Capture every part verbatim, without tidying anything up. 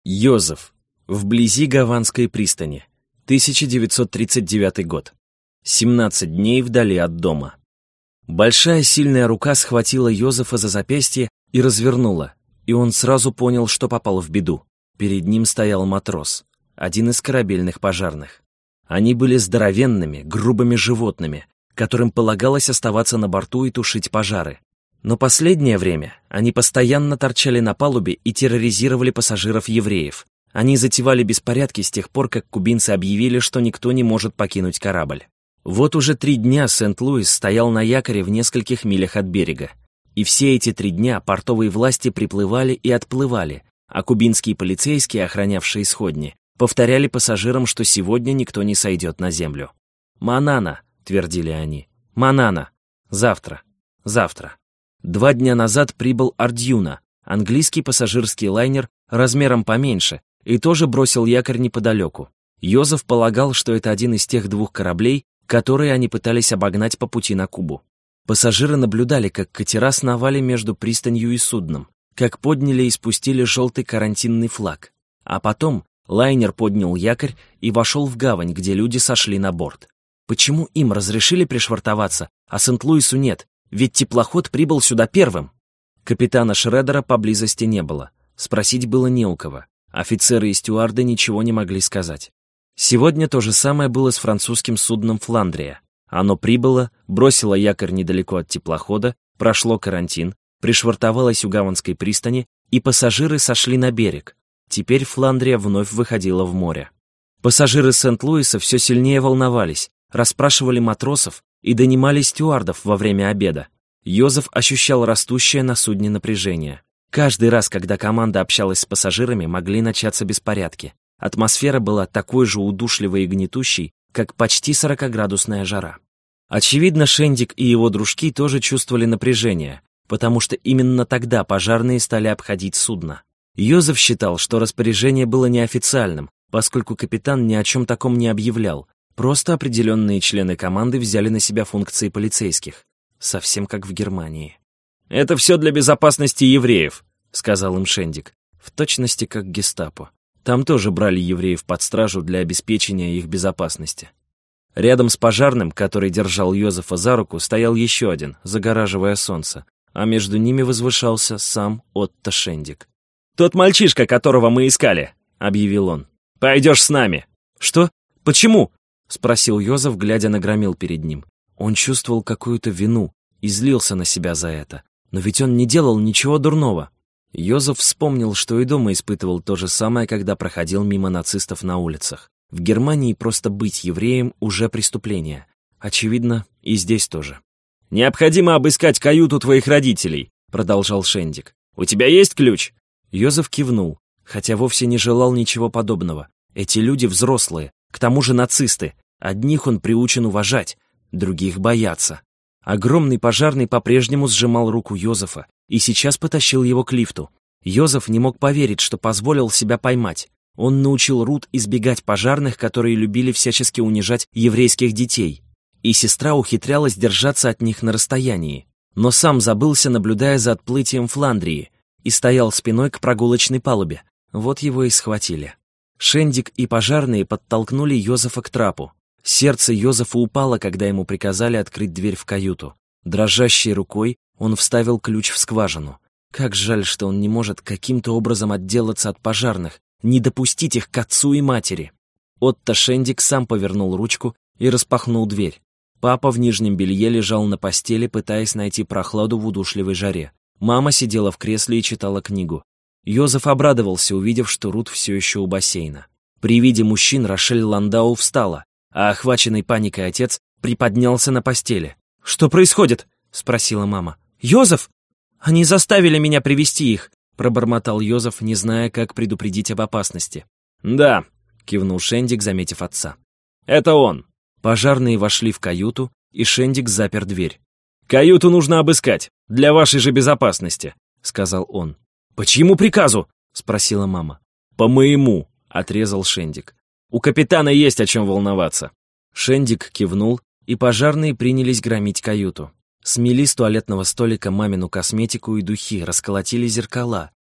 Йозеф. Вблизи Гаванской пристани. тысяча девятьсот тридцать девятый год. семнадцать дней вдали от дома. Большая сильная рука схватила Йозефа за запястье и развернула, и он сразу понял, что попал в беду. Перед ним стоял матрос, один из корабельных пожарных. Они были здоровенными, грубыми животными, которым полагалось оставаться на борту и тушить пожары. Но последнее время они постоянно торчали на палубе и терроризировали пассажиров-евреев. Они затевали беспорядки с тех пор, как кубинцы объявили, что никто не может покинуть корабль. Вот уже три дня Сент-Луис стоял на якоре в нескольких милях от берега. И все эти три дня портовые власти приплывали и отплывали, а кубинские полицейские, охранявшие сходни, повторяли пассажирам, что сегодня никто не сойдет на землю. «Манана», — твердили они, — «Манана! Завтра! Завтра!» Два дня назад прибыл Ардьюна, английский пассажирский лайнер размером поменьше, и тоже бросил якорь неподалеку. Йозеф полагал, что это один из тех двух кораблей, которые они пытались обогнать по пути на Кубу. Пассажиры наблюдали, как катера сновали между пристанью и судном, как подняли и спустили желтый карантинный флаг. А потом лайнер поднял якорь и вошел в гавань, где люди сошли на борт. Почему им разрешили пришвартоваться, а Сент-Луису нет? Ведь теплоход прибыл сюда первым. Капитана Шредера поблизости не было. Спросить было не у кого. Офицеры и стюарды ничего не могли сказать. Сегодня то же самое было с французским судном «Фландрия». Оно прибыло, бросило якорь недалеко от теплохода, прошло карантин, пришвартовалось у Гаванской пристани, и пассажиры сошли на берег. Теперь «Фландрия» вновь выходила в море. Пассажиры Сент-Луиса все сильнее волновались, расспрашивали матросов и донимали стюардов во время обеда. Йозеф ощущал растущее на судне напряжение. Каждый раз, когда команда общалась с пассажирами, могли начаться беспорядки. Атмосфера была такой же удушливой и гнетущей, как почти сорокаградусная жара. Очевидно, Шендик и его дружки тоже чувствовали напряжение, потому что именно тогда пожарные стали обходить судно. Йозеф считал, что распоряжение было неофициальным, поскольку капитан ни о чем таком не объявлял, просто определенные члены команды взяли на себя функции полицейских, совсем как в Германии. «Это все для безопасности евреев», — сказал им Шендик, в точности как гестапо. Там тоже брали евреев под стражу для обеспечения их безопасности. Рядом с пожарным, который держал Йозефа за руку, стоял еще один, загораживая солнце, а между ними возвышался сам Отто Шендик. «Тот мальчишка, которого мы искали», — объявил он. «Пойдешь с нами». «Что? Почему?» — спросил Йозеф, глядя на громил перед ним. Он чувствовал какую-то вину и злился на себя за это. Но ведь он не делал ничего дурного. Йозеф вспомнил, что и дома испытывал то же самое, когда проходил мимо нацистов на улицах. В Германии просто быть евреем уже преступление. Очевидно, и здесь тоже. «Необходимо обыскать каюту твоих родителей», — продолжал Шендик. «У тебя есть ключ?» Йозеф кивнул, хотя вовсе не желал ничего подобного. Эти люди взрослые, к тому же нацисты. Одних он приучен уважать, других бояться. Огромный пожарный по-прежнему сжимал руку Йозефа и сейчас потащил его к лифту. Йозеф не мог поверить, что позволил себя поймать. Он научил Рут избегать пожарных, которые любили всячески унижать еврейских детей. И сестра ухитрялась держаться от них на расстоянии. Но сам забылся, наблюдая за отплытием Фландрии, и стоял спиной к прогулочной палубе. Вот его и схватили. Шендик и пожарные подтолкнули Йозефа к трапу. Сердце Йозефа упало, когда ему приказали открыть дверь в каюту. Дрожащей рукой он вставил ключ в скважину. Как жаль, что он не может каким-то образом отделаться от пожарных, не допустить их к отцу и матери. Отто Шендик сам повернул ручку и распахнул дверь. Папа в нижнем белье лежал на постели, пытаясь найти прохладу в удушливой жаре. Мама сидела в кресле и читала книгу. Йозеф обрадовался, увидев, что Рут все еще у бассейна. При виде мужчин Рошель Ландау встала, а охваченный паникой отец приподнялся на постели. «Что происходит?» — спросила мама. «Йозеф! Они заставили меня привести их!» — пробормотал Йозеф, не зная, как предупредить об опасности. «Да», — кивнул Шендик, заметив отца. «Это он». Пожарные вошли в каюту, и Шендик запер дверь. «Каюту нужно обыскать, для вашей же безопасности», — сказал он. «По чьему приказу?» — спросила мама. «По моему», — отрезал Шендик. «У капитана есть о чем волноваться». Шендик кивнул, и пожарные принялись громить каюту. Смели с туалетного столика мамину косметику и духи, расколотили зеркала,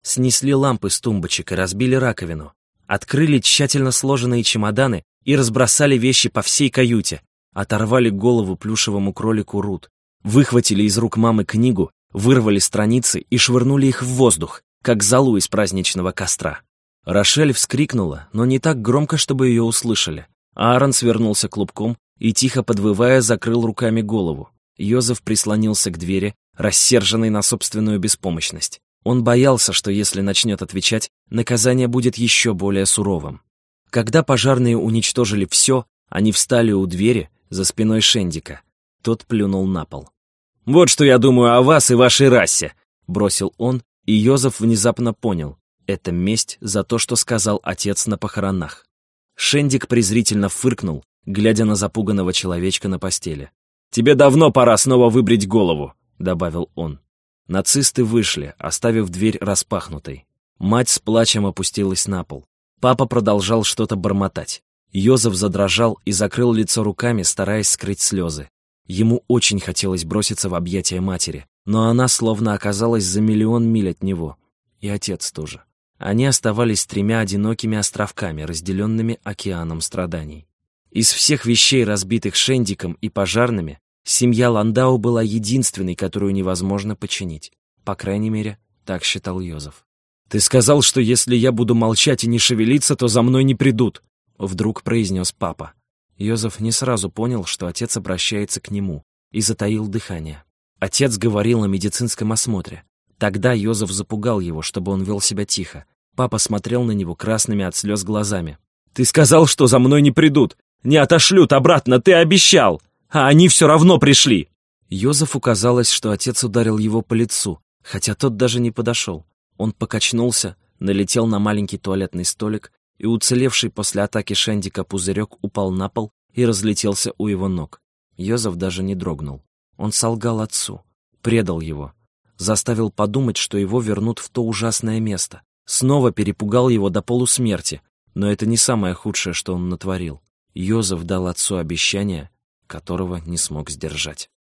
снесли лампы с тумбочек и разбили раковину, открыли тщательно сложенные чемоданы и разбросали вещи по всей каюте, оторвали голову плюшевому кролику Рут, выхватили из рук мамы книгу, вырвали страницы и швырнули их в воздух, как золу из праздничного костра. Рошель вскрикнула, но не так громко, чтобы ее услышали. Аарон свернулся клубком и, тихо подвывая, закрыл руками голову. Йозеф прислонился к двери, рассерженный на собственную беспомощность. Он боялся, что если начнет отвечать, наказание будет еще более суровым. Когда пожарные уничтожили все, они встали у двери за спиной Шендика. Тот плюнул на пол. «Вот что я думаю о вас и вашей расе!» — бросил он, и Йозеф внезапно понял. Это месть за то, что сказал отец на похоронах. Шендик презрительно фыркнул, глядя на запуганного человечка на постели. «Тебе давно пора снова выбрить голову», — добавил он. Нацисты вышли, оставив дверь распахнутой. Мать с плачем опустилась на пол. Папа продолжал что-то бормотать. Йозеф задрожал и закрыл лицо руками, стараясь скрыть слезы. Ему очень хотелось броситься в объятия матери, но она словно оказалась за миллион миль от него. И отец тоже. Они оставались тремя одинокими островками, разделенными океаном страданий. Из всех вещей, разбитых Шендиком и пожарными, семья Ландау была единственной, которую невозможно починить. По крайней мере, так считал Йозеф. «Ты сказал, что если я буду молчать и не шевелиться, то за мной не придут», — вдруг произнес папа. Йозеф не сразу понял, что отец обращается к нему, и затаил дыхание. Отец говорил о медицинском осмотре. Тогда Йозеф запугал его, чтобы он вел себя тихо. Папа смотрел на него красными от слез глазами. «Ты сказал, что за мной не придут! Не отошлют обратно, ты обещал! А они все равно пришли!» Йозефу казалось, что отец ударил его по лицу, хотя тот даже не подошел. Он покачнулся, налетел на маленький туалетный столик, и уцелевший после атаки Шендика пузырек упал на пол и разлетелся у его ног. Йозеф даже не дрогнул. Он солгал отцу, предал его, заставил подумать, что его вернут в то ужасное место, снова перепугал его до полусмерти, но это не самое худшее, что он натворил. Йозеф дал отцу обещание, которого не смог сдержать.